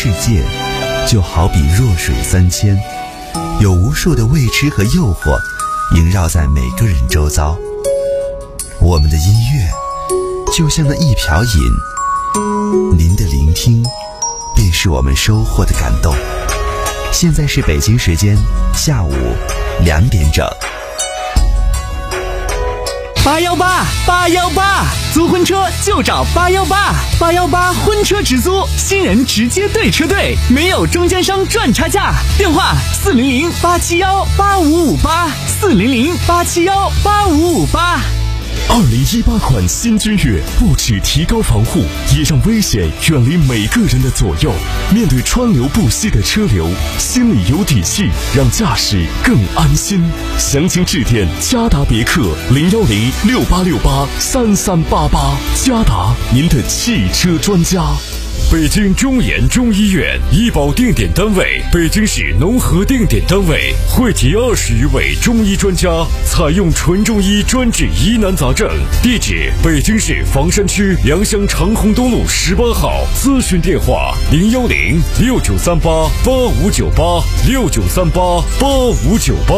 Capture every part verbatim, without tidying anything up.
世界就好比弱水三千，有无数的未知和诱惑萦绕在每个人周遭。我们的音乐就像那一瓢饮，您的聆听便是我们收获的感动。现在是北京时间下午两点整。 八幺八八幺八，租婚车就找八幺八，八幺八婚车直租，新人直接对车队，没有中间商赚差价。电话四零零八七幺八五五八，四零零八七幺八五五八。 二零一八款新君越不只提高防护，也让危险远离每个人的左右。面对川流不息的车流，心里有底气，让驾驶更安心。详情致电嘉达别克零幺零六八六八三三八八，嘉达您的汽车专家。 北京中研中医院医保定点单位，北京市农合定点单位，汇集二十余位中医专家，采用纯中医专治疑难杂症。地址：北京市房山区良乡长虹东路十八号。咨询电话：零幺零六九三八八五九八六九三八八五九八。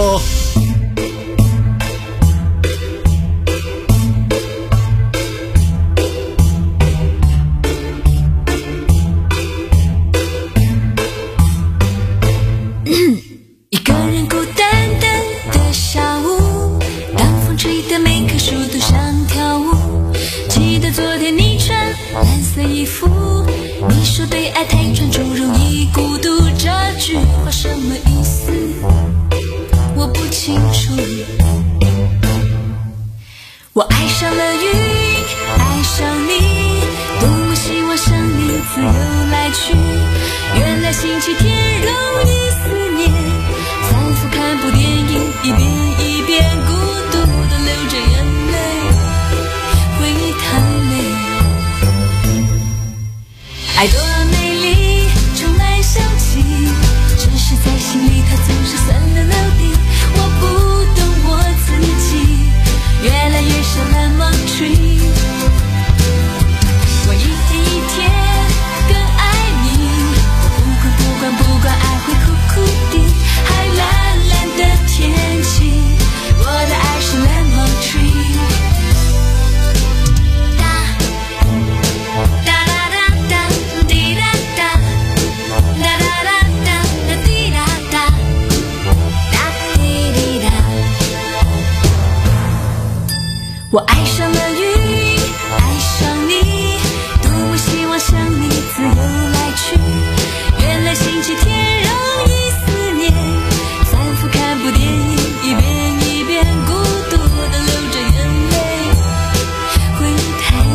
我爱上了云，爱上你，多么希望生命自由来去。原来星期天容易思念，反复看部电影，一遍一遍孤独地流着眼泪，回忆太累。爱多美丽，充满香气，只是在心里它总是酸溜溜的。我不懂我自己，越来越像蓝芒tree。我一天一天更爱你，我不管不管不管，爱会苦苦的，还蓝蓝的天气，我的爱是蓝芒tree。哒哒哒哒哒，滴哒哒，哒哒哒哒哒，滴哒哒，哒滴滴哒。我爱上了云，爱上你，多么希望向你自由来去。原来星期天容易思念，反复看部电影，一遍一遍孤独地流着眼泪，回忆太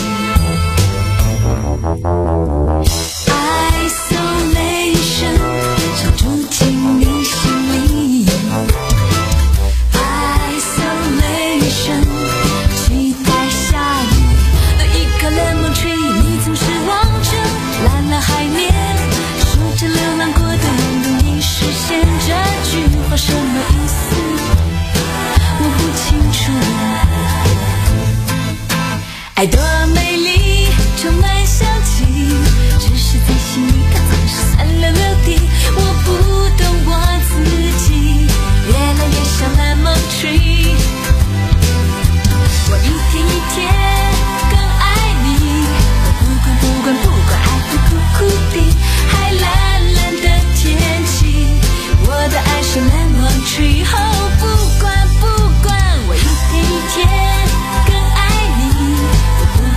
累。Isolation 想住进你心里， Isolation期待下雨的一颗 lemon tree， 你总是望着蓝蓝海面，说着流浪过的人都已实现。这句话什么意思我不清楚。爱多美丽，充满香气，只是在心里它总是酸溜溜的。我不懂我自己，越来越像蓝芒tree。我一天一天更爱你，我不管不管不管，爱会苦苦的，还蓝蓝的天气，我的爱是蓝芒tree。哦，不管不管，我一天一天更爱你，我不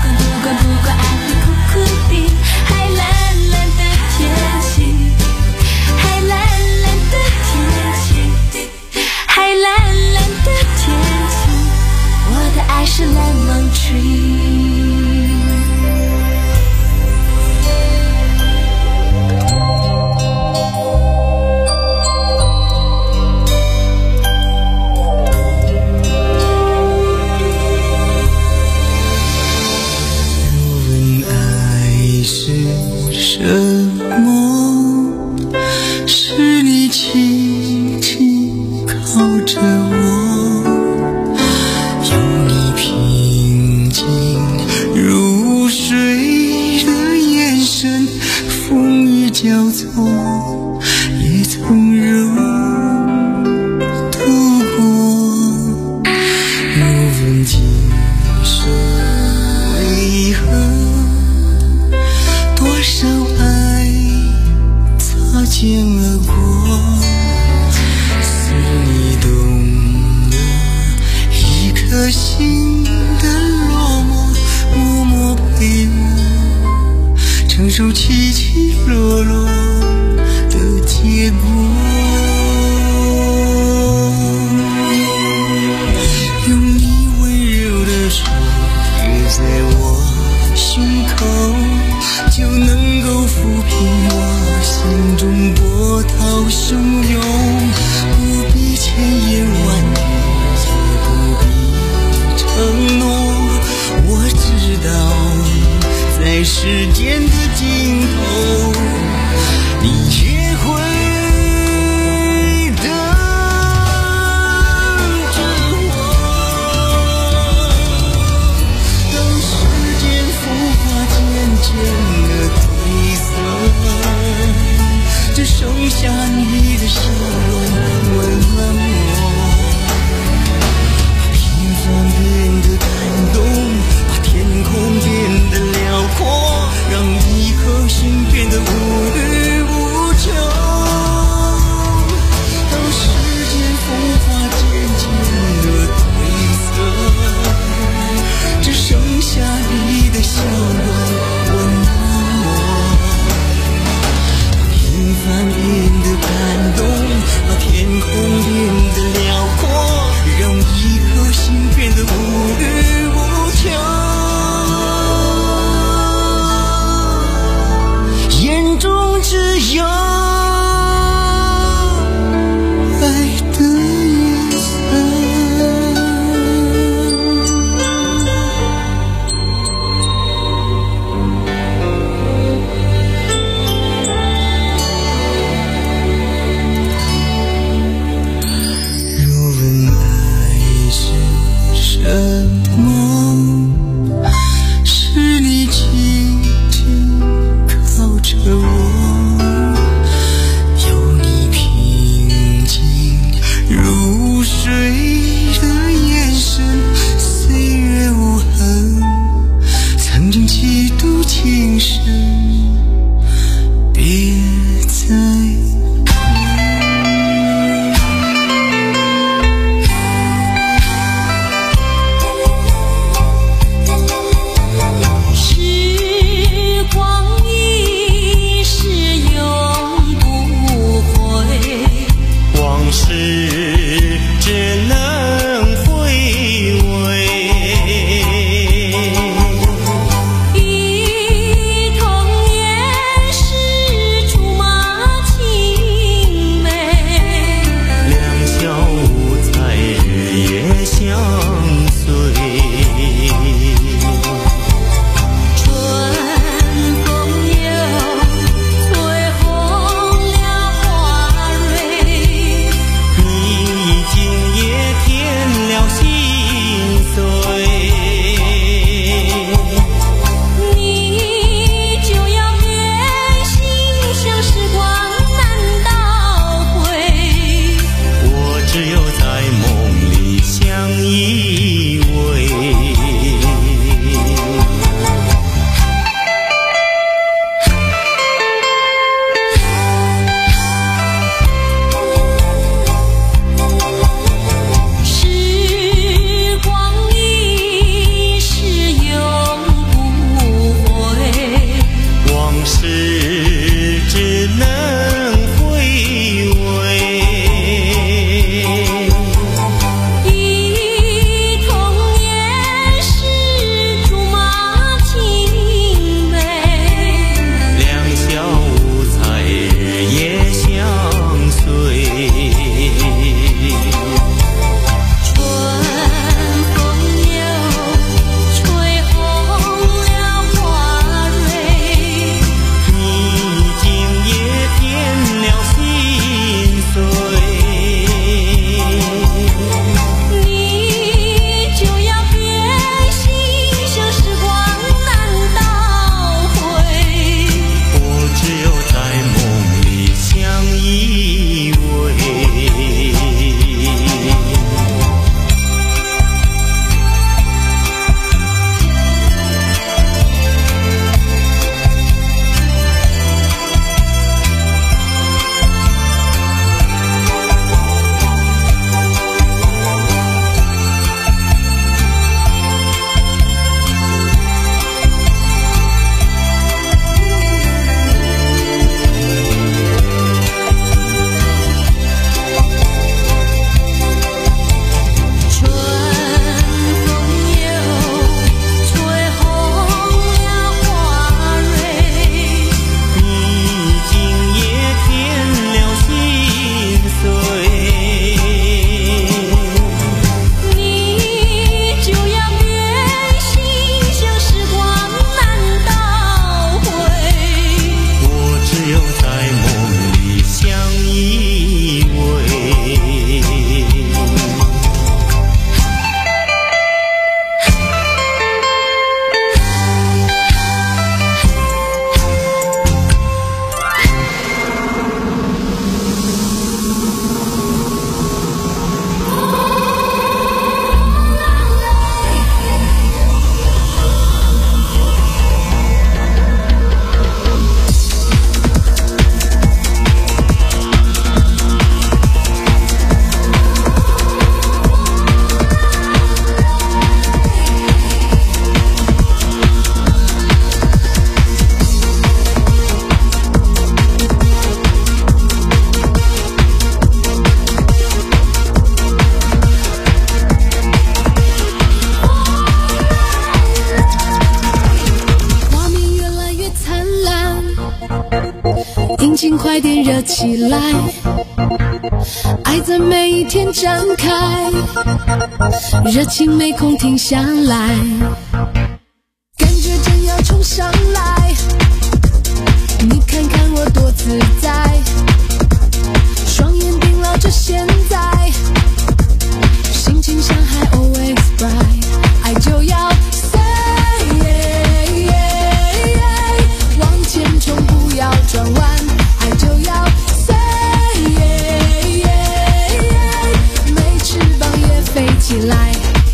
快点热起来，爱在每一天展开，热情没空停下来，感觉正要冲上来，你看看我多自在，双眼盯牢着现在，心情像海 always bright， 爱就要 say yeah, yeah, yeah， 往前冲不要转弯，爱就要 say yeah, yeah, yeah， 没翅膀也飞起来。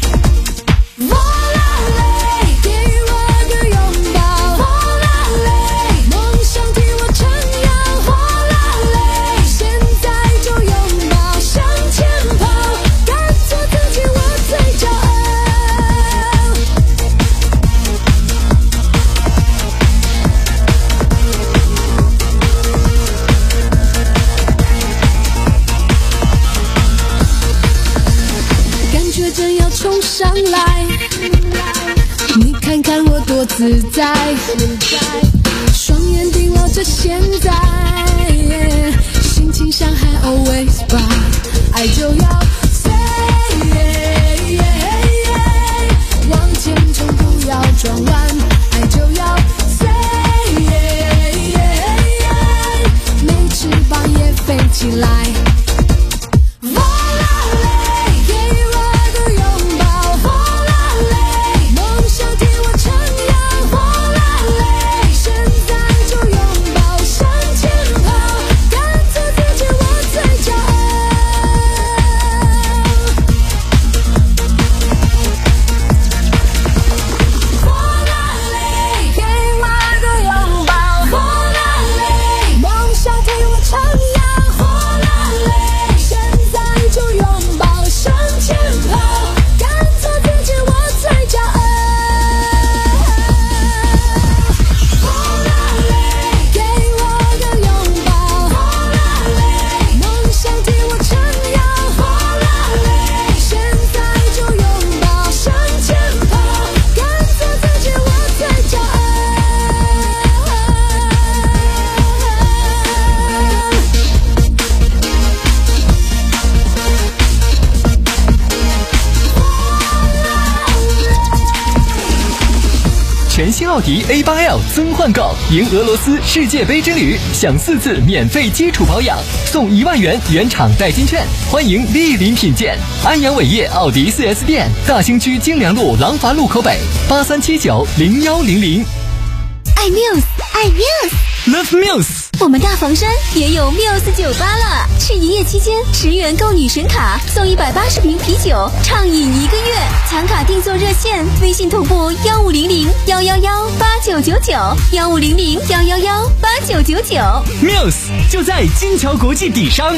冲上来，你看看我多自在，双眼盯牢着现在，心情像海 always bright， 爱就要 say yeah, yeah, yeah， 往前冲不要转弯，爱就要 say yeah, yeah, yeah， 没翅膀也飞起来。 全新奥迪 A 八 L 增换购，赢俄罗斯世界杯之旅，享四次免费基础保养，送一万元原厂代金券，欢迎莅临品鉴。安阳伟业奥迪 四 S 店，大兴区京良路廊坊路口北，八三七九零幺零零。 爱 Muse， 爱 Muse，Love Muse。 我们大房山也有 Muse 酒吧了，是营业期间十元购女神卡送一百八十瓶啤酒，畅饮一个月。残卡订座热线：微信同步幺五零零幺幺幺八九九九，幺五零零幺幺幺八九九九。 Muse 就在金桥国际底商。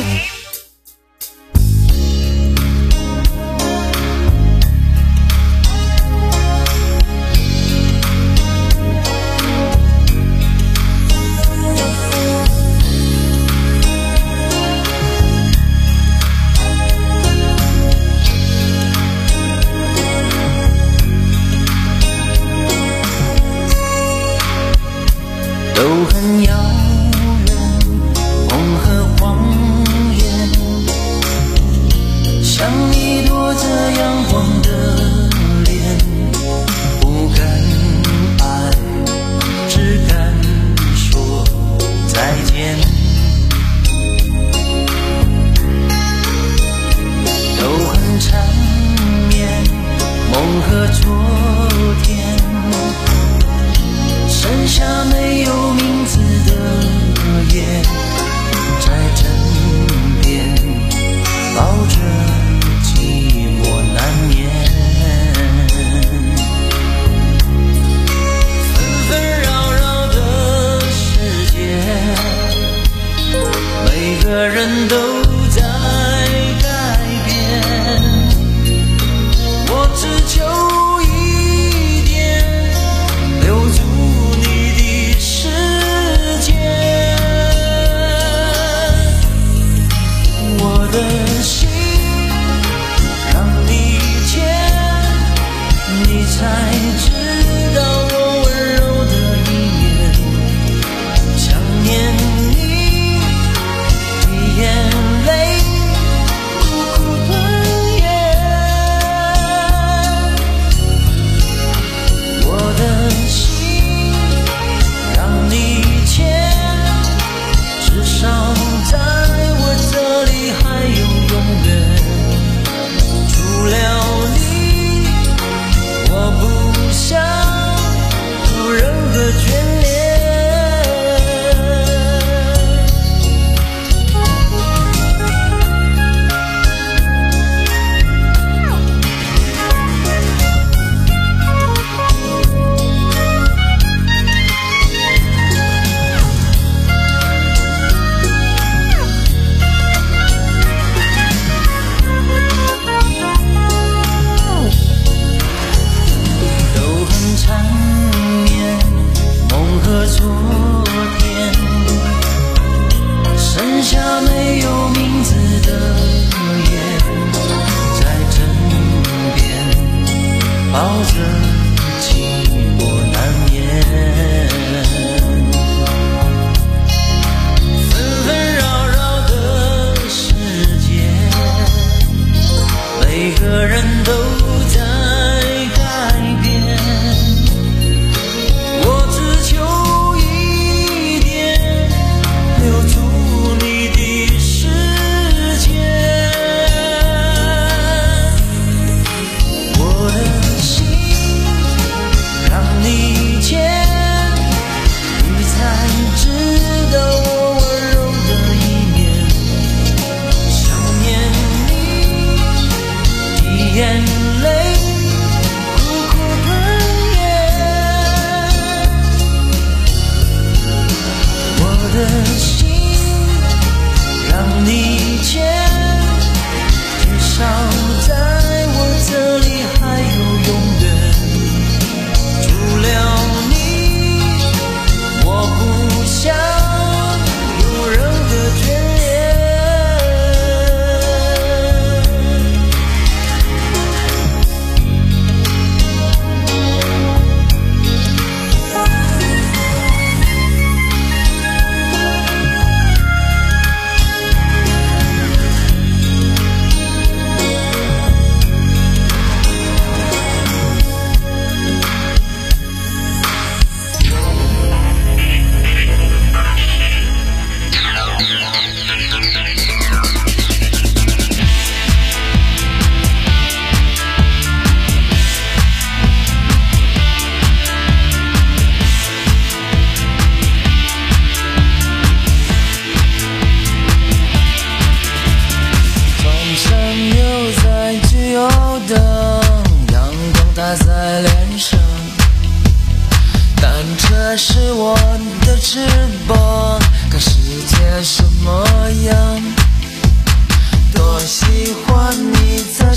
都很遥远，梦和荒原，像你躲着阳光的脸，不敢爱，只敢说再见。都很缠绵，梦和昨天，剩下没有名字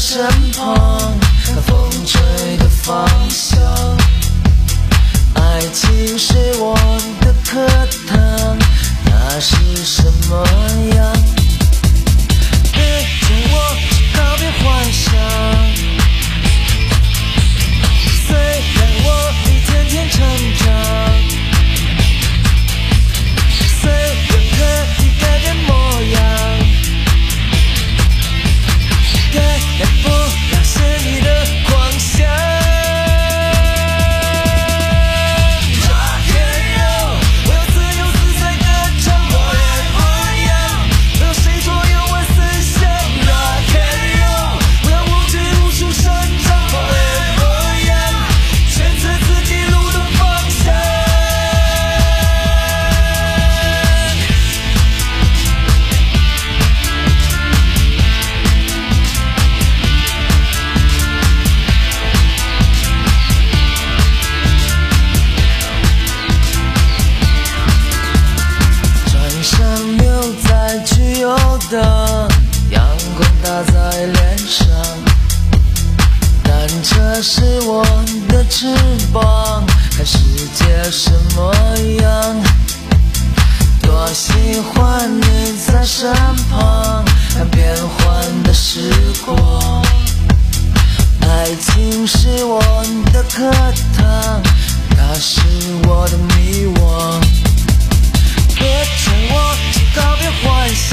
身旁，看风吹的方向。爱情是我的课堂，那是什么样？别叫我去告别幻想，虽然我一天天成长，虽然可以改变模样，改不了是你的狂想。阳光打在脸上，单车是我的翅膀，看世界什么样。多喜欢你在身旁，看变幻的时光。爱情是我的课堂，它是我的迷惘。别劝我去告别幻想，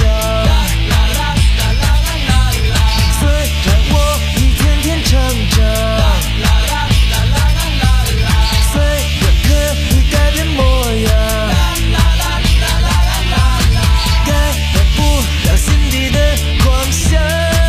虽然我一天天成长，虽然可以改变模样，改变不了心底的狂想。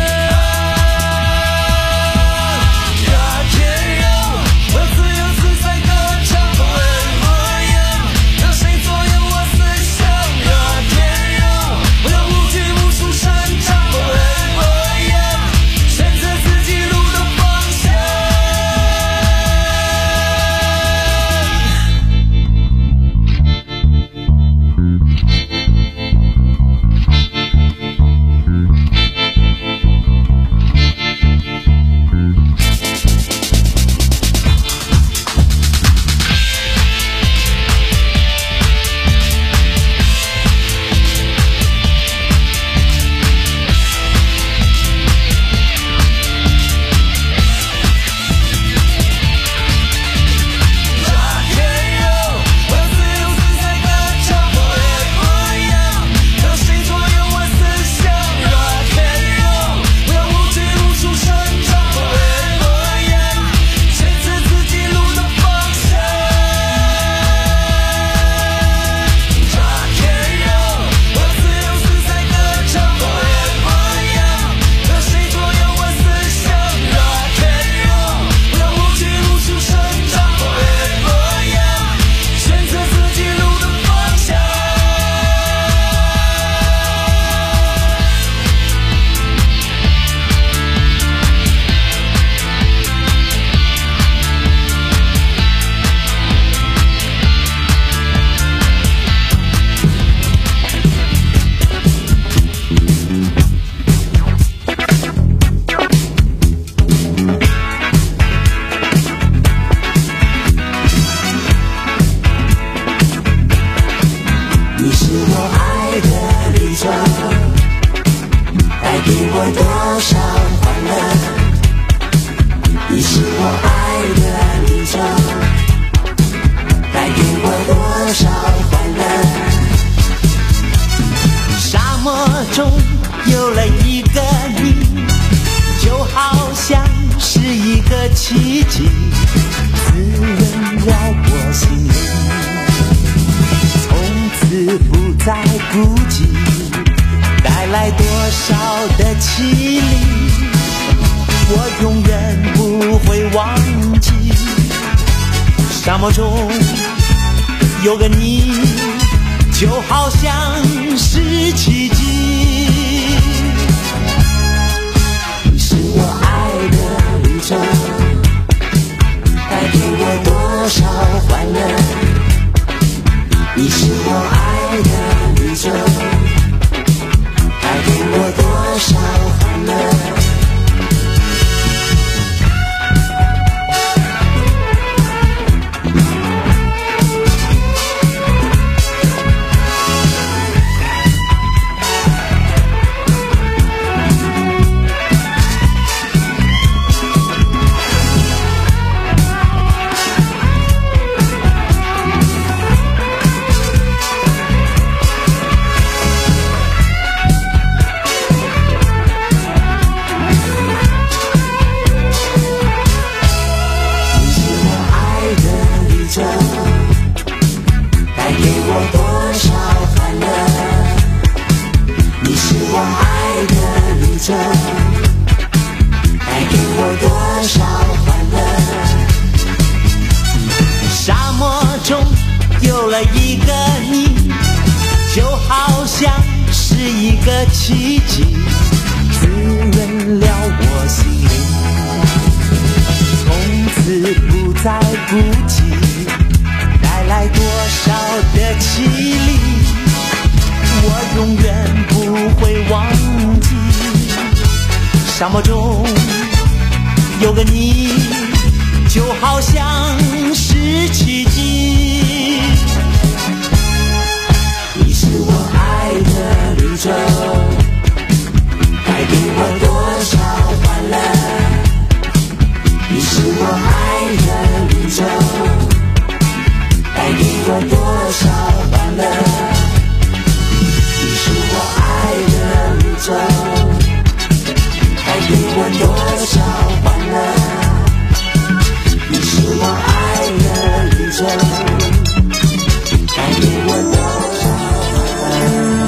奇迹滋润了我心灵，从此不再孤寂，带来多少的凄厉，我永远不会忘记。沙漠中有个你，就好像是奇迹。你是我爱的旅程，带给我多少欢乐。你是我爱的旅程，带给我多少欢乐。 宙，带给我多少欢乐。沙漠中有了一个你，就好像是一个奇迹，滋润了我心灵，从此不再孤寂，带来多少的绮丽，我永远不会忘记。沙漠中有个你，就好像是奇迹，你是我爱的绿洲，带给我多少欢乐。你是我爱的绿洲，带给我多少欢乐。你是我爱的绿洲，带给我多少欢乐。你是我爱的绿洲，带给我多少欢乐。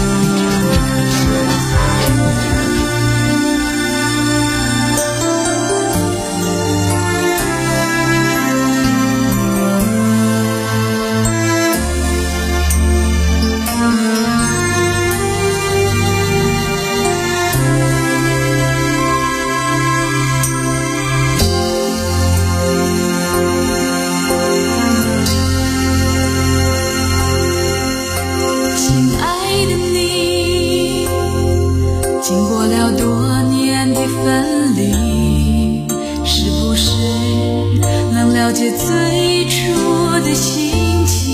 了解最初的心情，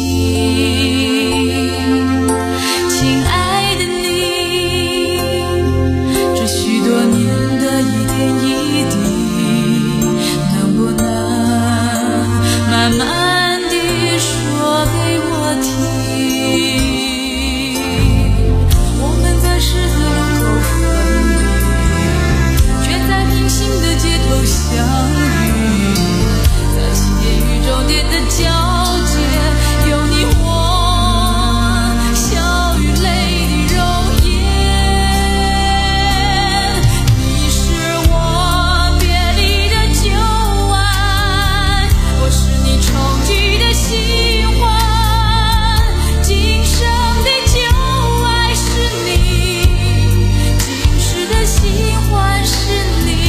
亲爱的你，这许多年的一点一滴，能不能慢慢地说给我听？我们在十字路口分离，却在平行的街头相遇，终点的交界，有你我笑与泪的容颜。你是我别离的旧爱，我是你重聚的新欢。今生的旧爱是你，今世的新欢是你。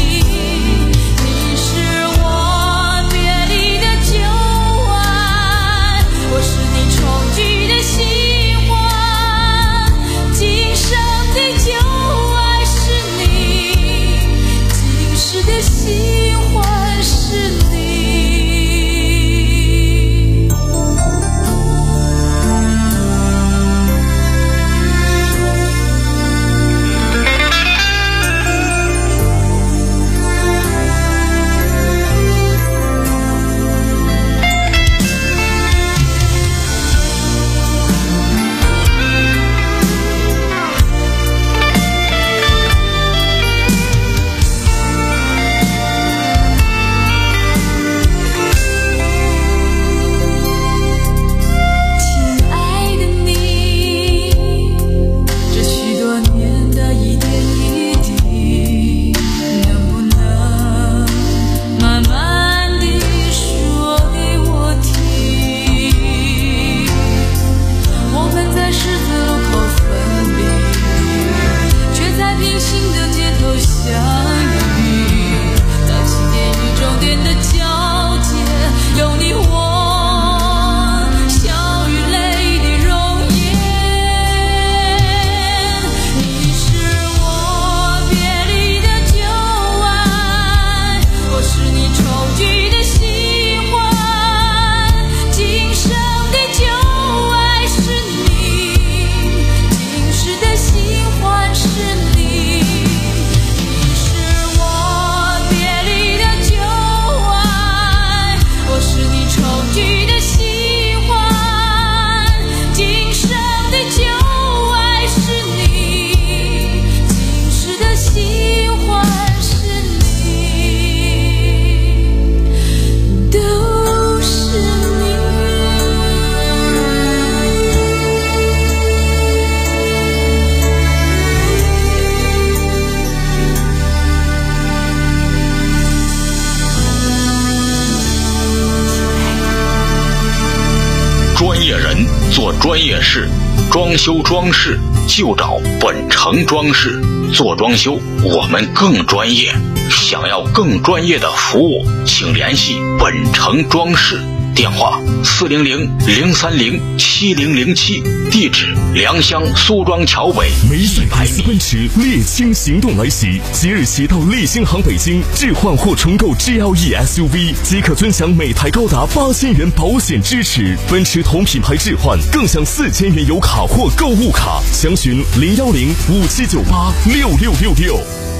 做专业事，装修装饰就找本城装饰。做装修我们更专业，想要更专业的服务，请联系本城装饰。电话四零零零三零七零零七，地址良乡苏庄桥北梅赛德斯奔驰猎星行动来袭，即日起到猎星行北京置换或重购 G L E S U V 即可尊享每台高达八千元保险支持，奔驰同品牌置换更享四千元油卡或购物卡，详询零幺零五七九八六六六六。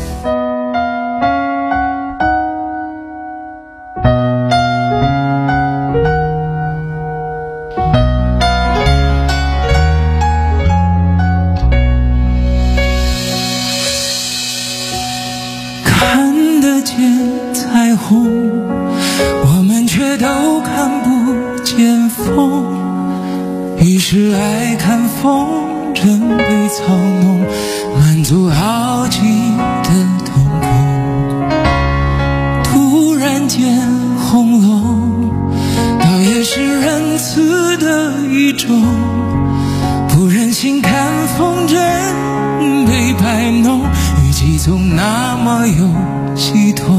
于是爱看风筝被操弄，满足好奇的瞳孔。突然间红了，倒也是仁慈的一种，不忍心看风筝被摆弄，语气总那么有系统。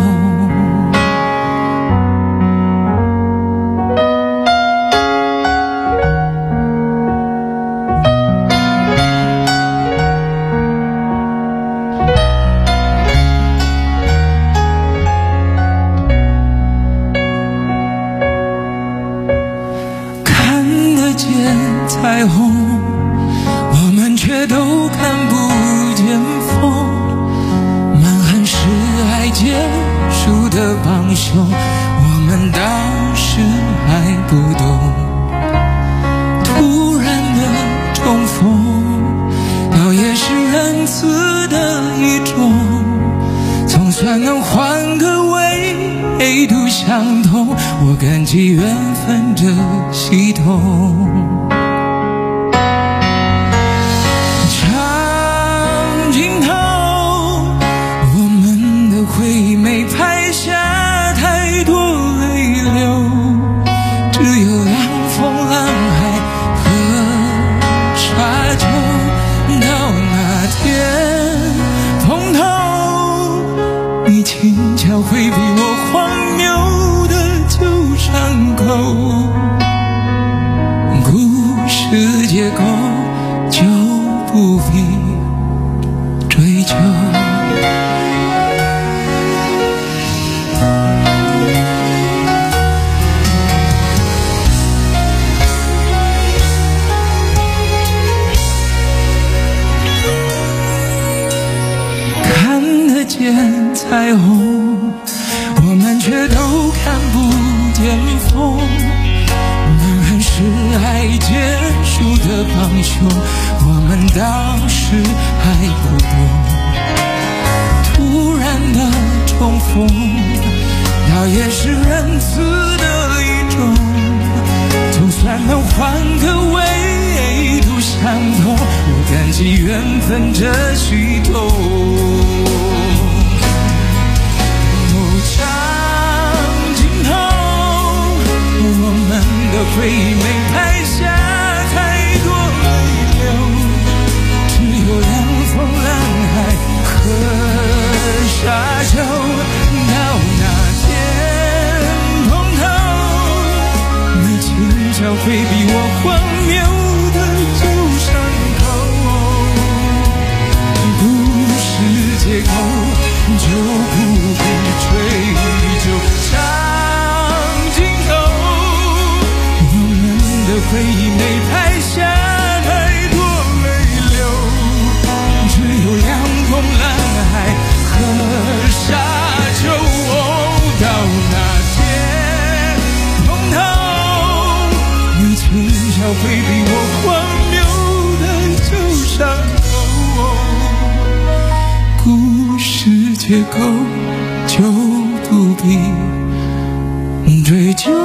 彩虹，我们却都看不见风，蛮横是爱结束的帮凶，我们当时还不懂。突然的重逢，倒也是仁慈的一种，总算能换个维度相同，我感激缘分这系统。回忆没拍下太多泪流，只有凉风浪海和沙丘。到那天碰头，你轻巧回避我荒谬的旧伤口，故事结构就不必追究。见彩虹，我们却都看不见风，男人是爱结束的帮凶，我们当时还不懂。突然的重逢，倒也是仁慈的一种，总算能换个维度相同，我感激缘分这系统。长镜头，我们的回忆没拍下太多泪流，只有凉风浪海和沙丘。到那天碰头，你轻巧回避我荒谬的旧伤口，故事结构就不必追究。长镜头，我们的回忆没拍下太多泪流，只有凉风浪海和沙丘。到那天碰头，你轻巧回避我荒谬的旧伤口，故事结构就不必追究。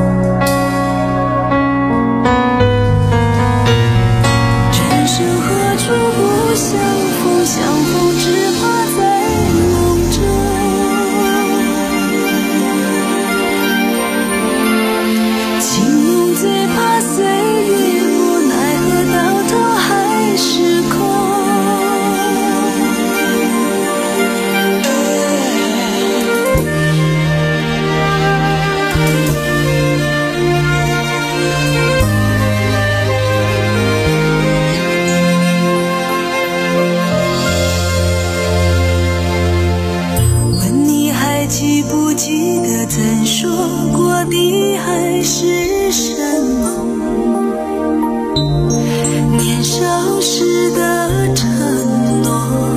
这首歌还是生猛，年少时的承诺，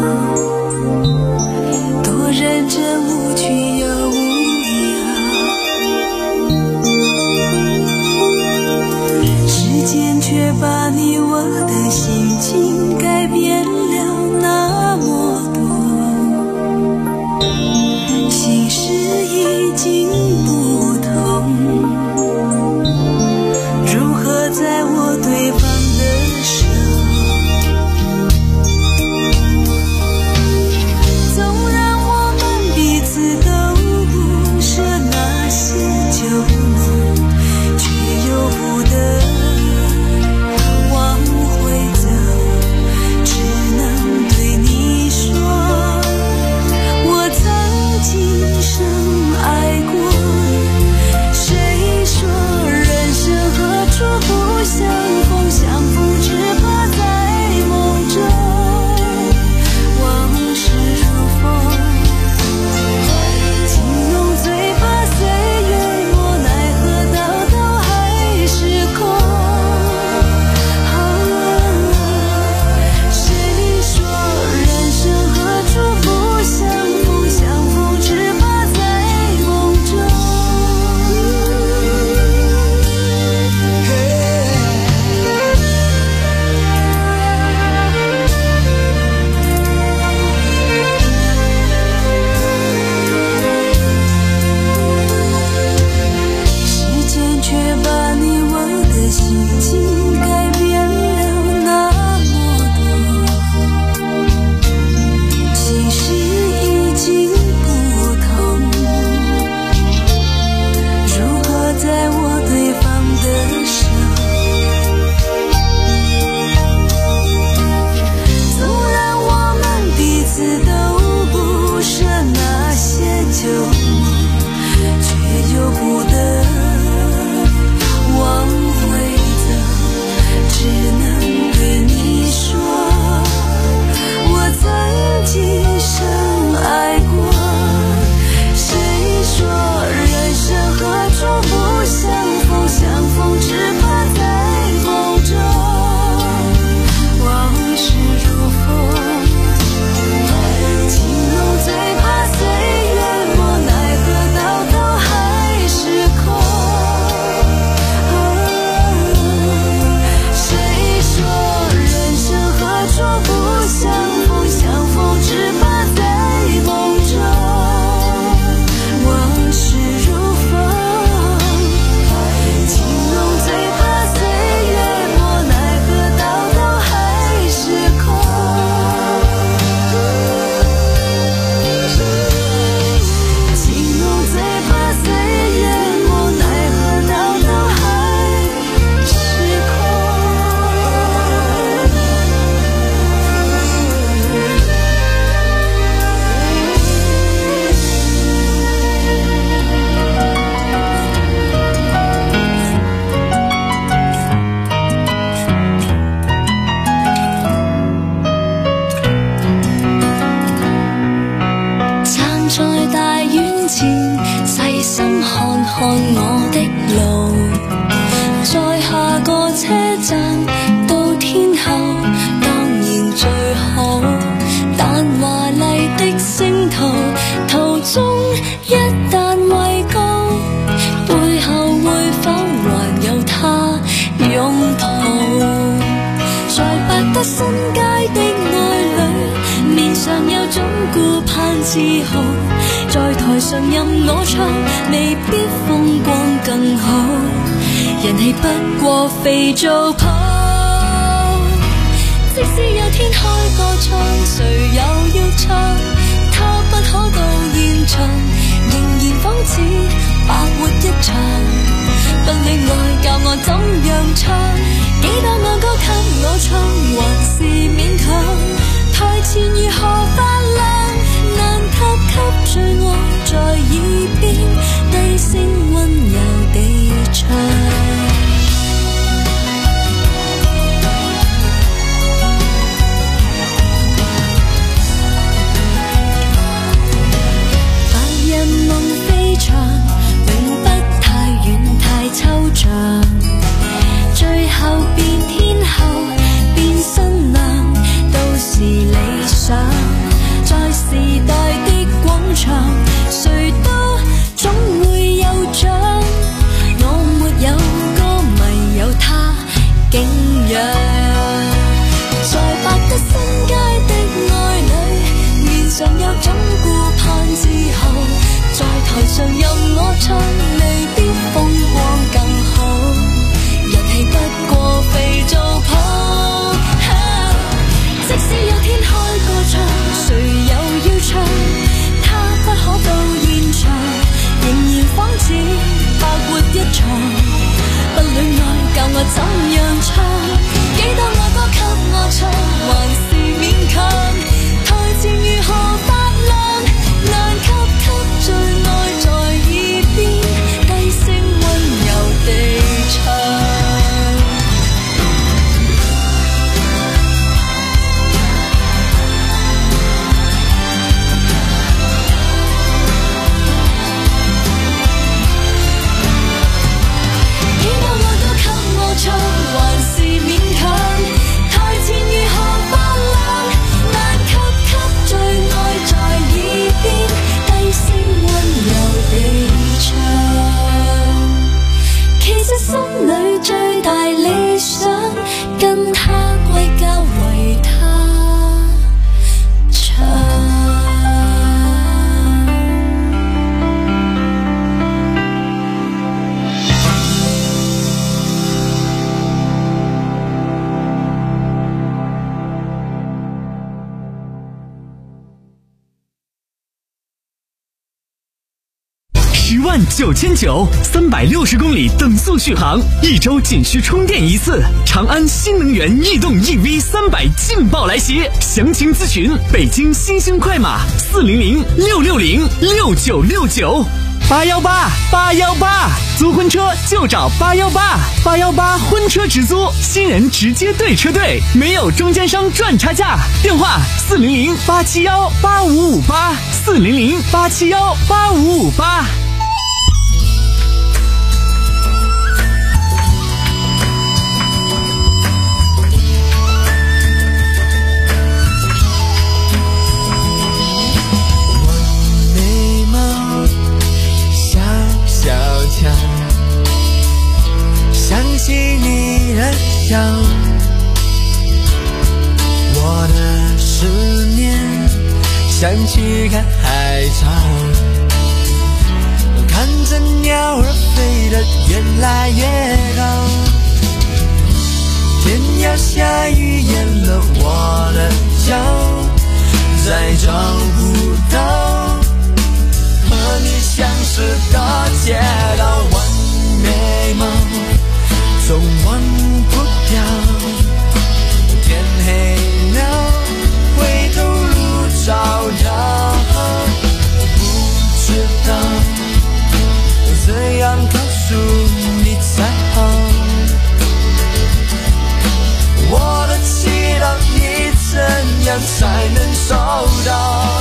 多认真无惧又无恙，时间却把你我的心情改变了那么多，心事已经不同，如何在我对方的手，纵然我们彼此都不舍那些旧梦，却又不得往回走，只能对你说，我曾今生爱过。谁说人生何处不相逢，相逢只怕在梦中，往事如风，情浓最怕岁月磨，奈何到头还是空。谁说人生何处不相逢，相逢只怕在梦中。时间却把你我的心情改变了那么多，心事已经不同，如何在我对方的手，纵然我们彼此都不舍那些旧梦，却又不得往回走，只能对你说，我曾今生爱过。谁说人生何处不相逢，相逢只怕在梦中，往事如风，情浓最怕岁月磨，奈何到头还是空。谁说人生何处不相逢，相逢只怕在梦中，往事如风，情浓最怕岁月磨，奈何到头还是空。情浓最怕岁月磨，奈何到头还是空。站在大院前，細心看看我的路，在下個車站到天后當然最好，但華麗的星途途中一旦畏高，背後會否還有他擁抱？在百德新街的愛侶，面上有種顧盼自豪，在台上任我唱，未必風光更好，人氣不過肥皂泡。即使有天開個唱，誰又要唱？他不可到現場，仍然仿似白活一場。不戀愛教我怎樣唱，幾多愛歌給我唱，還是勉強。台前如何發亮，難及給最愛在耳邊低聲溫柔地唱。白日夢飛唱未必風光更好，人氣不過非做抱、啊、即使有天開個唱，誰又要唱？他不可到現場，仍然仿似白活一場。不戀愛教我怎樣唱，幾多愛歌給我唱，還是勉強。台前如何發亮，難給給最愛在耳邊，低聲溫柔地唱。唱還是勉強，台前如何發亮，難給給最愛在耳邊，低聲溫柔地唱。其實心裏最大理想，跟他歸家為他唱。 十万九千九，三百六十公里等速续航，一周仅需充电一次。长安新能源逸动 E V 三百劲爆来袭，详情咨询北京新兴快马四零零六六零六九六九。八幺八八幺八，租婚车就找八幺八，八幺八婚车直租，新人直接对车队，没有中间商赚差价。电话四零零八七幺八五五八，四零零八七幺八五五八。 想起你的笑，我的思念像去看海潮，看着鸟儿飞得越来越高，天要下雨淹了我的脚，再找不到和你相识的街道，弯眉毛总忘不掉，天黑了回头路照耀，不知道怎样告诉你才好，我的祈祷你怎样才能收到，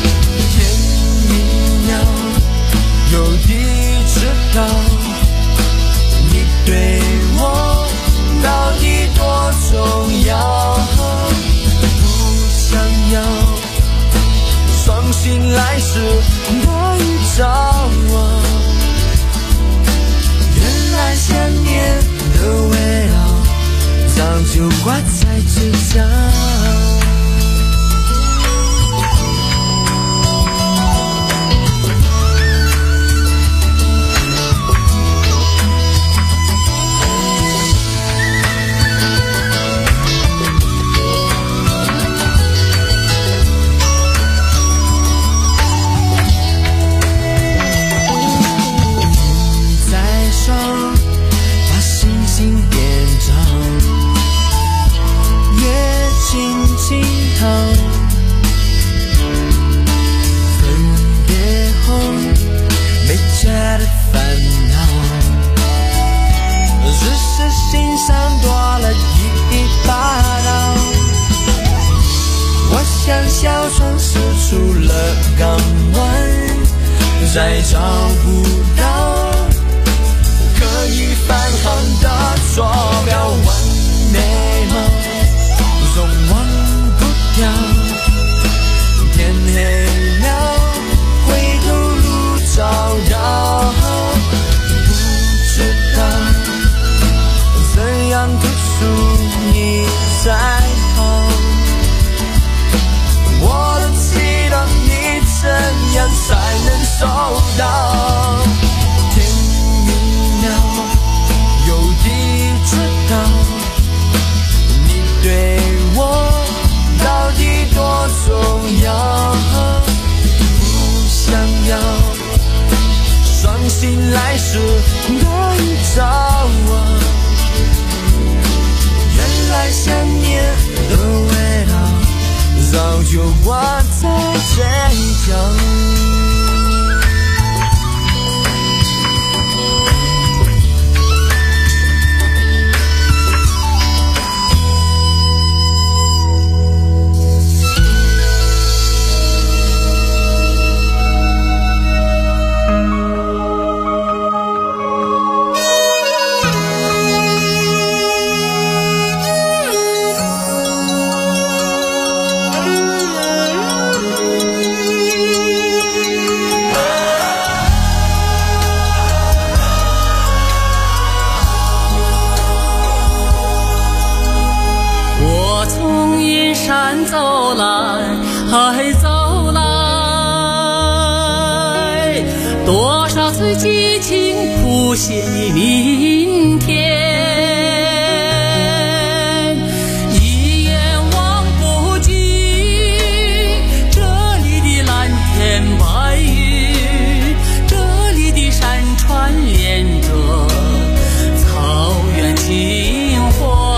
有地知道你对我到底多重要，不想要双星来时多一照，原来想念的味道早就挂在嘴角。小船驶出了港湾，再找不到可以返航的坐标，弯眉毛总忘不掉，天黑了回头路照耀，不知道怎样告诉你才好，我的祈祷你怎样才能收到， 醒来时的一早啊，原来想念的味道早就挂在嘴角。 走来，还走来，多少次激情谱写你明天，一眼望不尽这里的蓝天白云，这里的山川连着草原情怀。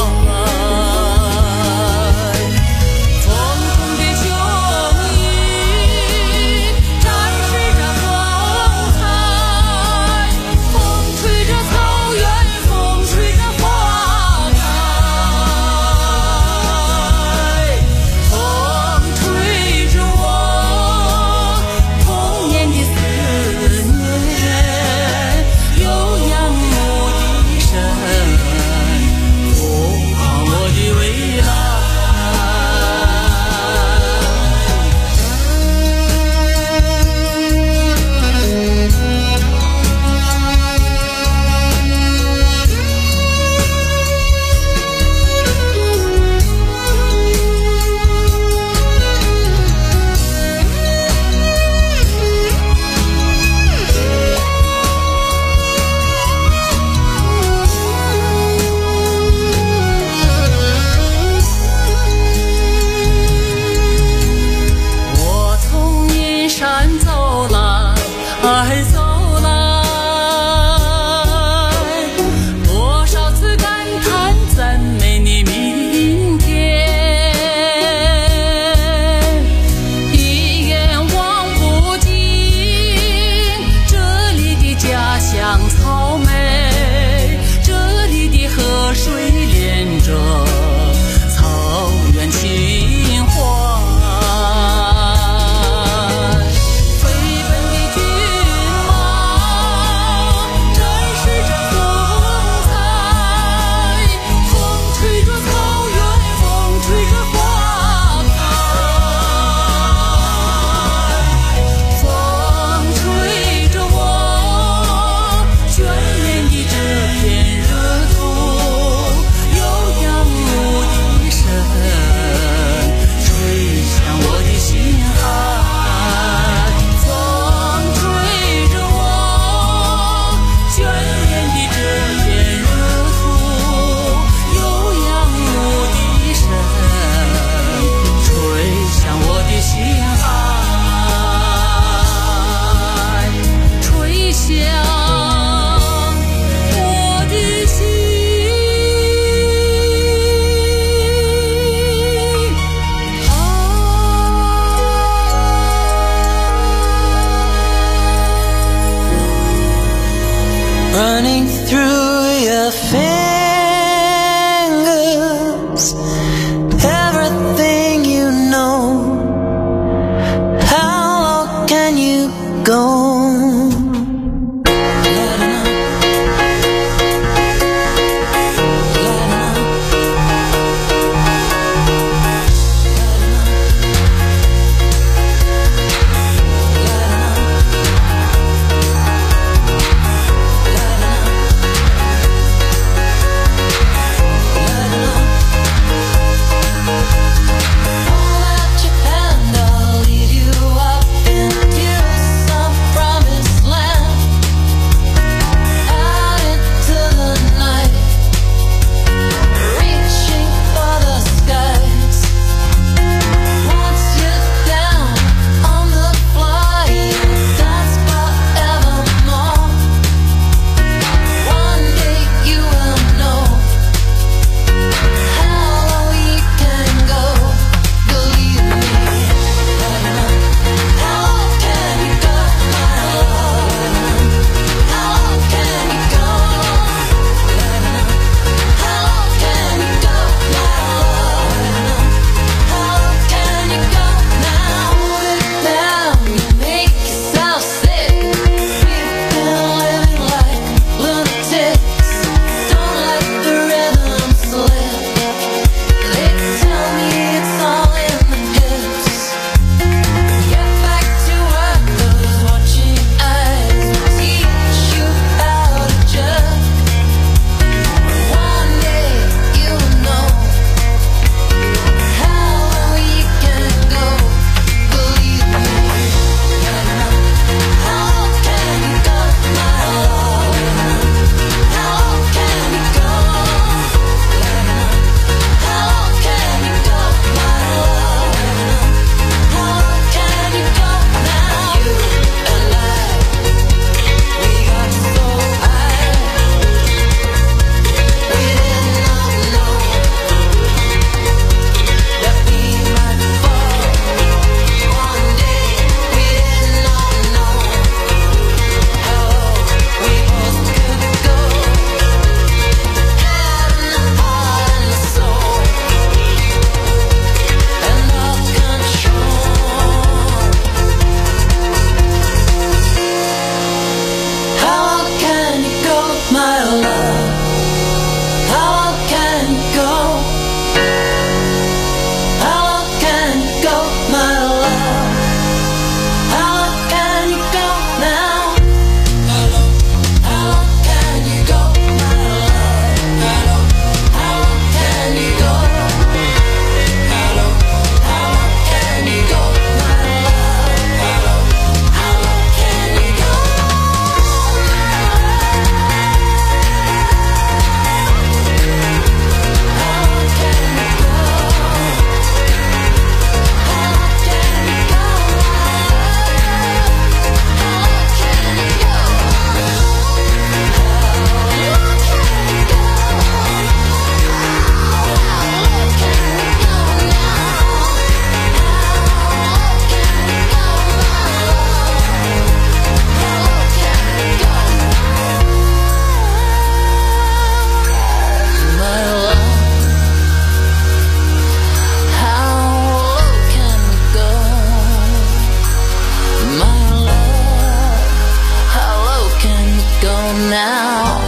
Running through your fingers, everything you know. How low can you go? go now.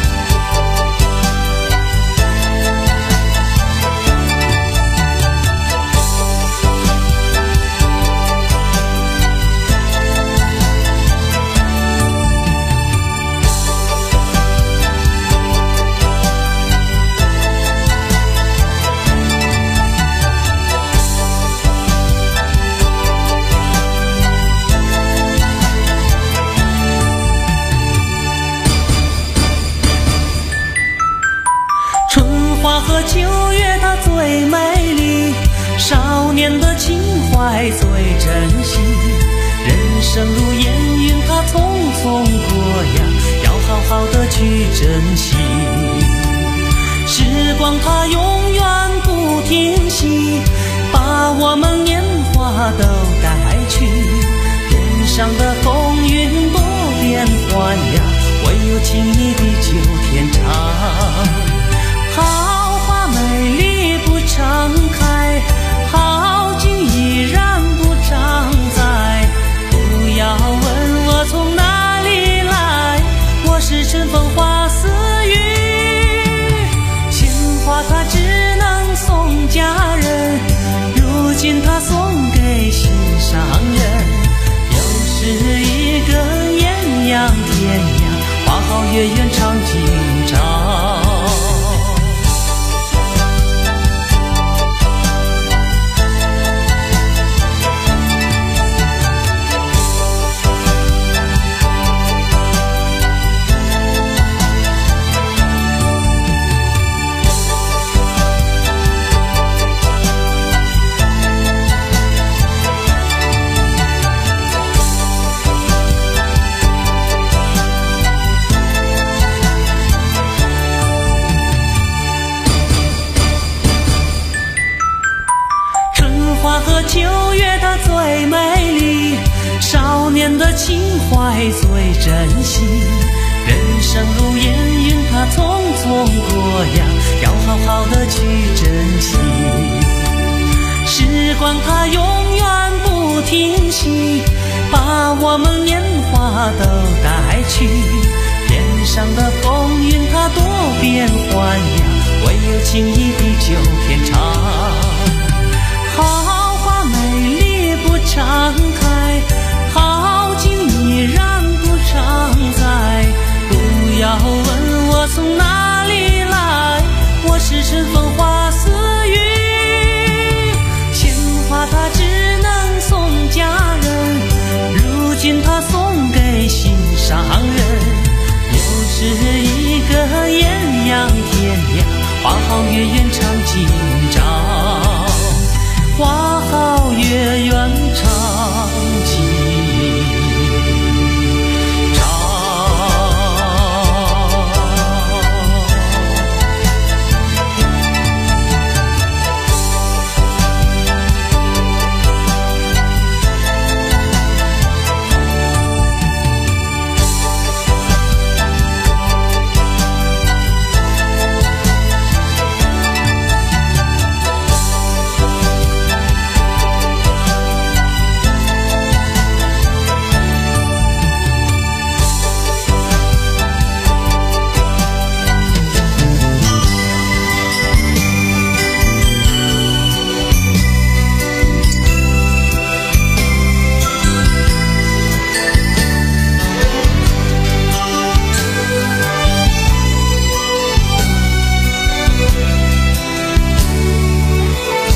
和九月它最美丽，少年的情怀最珍惜。人生如烟云，它匆匆过呀，要好好的去珍惜。时光它永远不停息，把我们年华都带去。天上的风云多变幻呀，唯有情谊地久天长。好花美丽不常开，好景依然不常在。不要问我从哪里来，我是乘风花似雨。鲜花它只能送佳人，如今它送给心上人。又是一个艳阳天涯，花好月圆长今朝。九月它最美丽，少年的情怀最珍惜。人生如烟云，它匆匆过呀，要好好的去珍惜。时光它永远不停息，把我们年华都带去。天上的风云它多变幻呀，唯有情谊地久天长。好常开，好景依然不常在。不要问我从哪里来，我是乘风花似雨。鲜花它只能送佳人，如今它送给心上人。又是一个艳阳天涯，花好月圆长今朝。花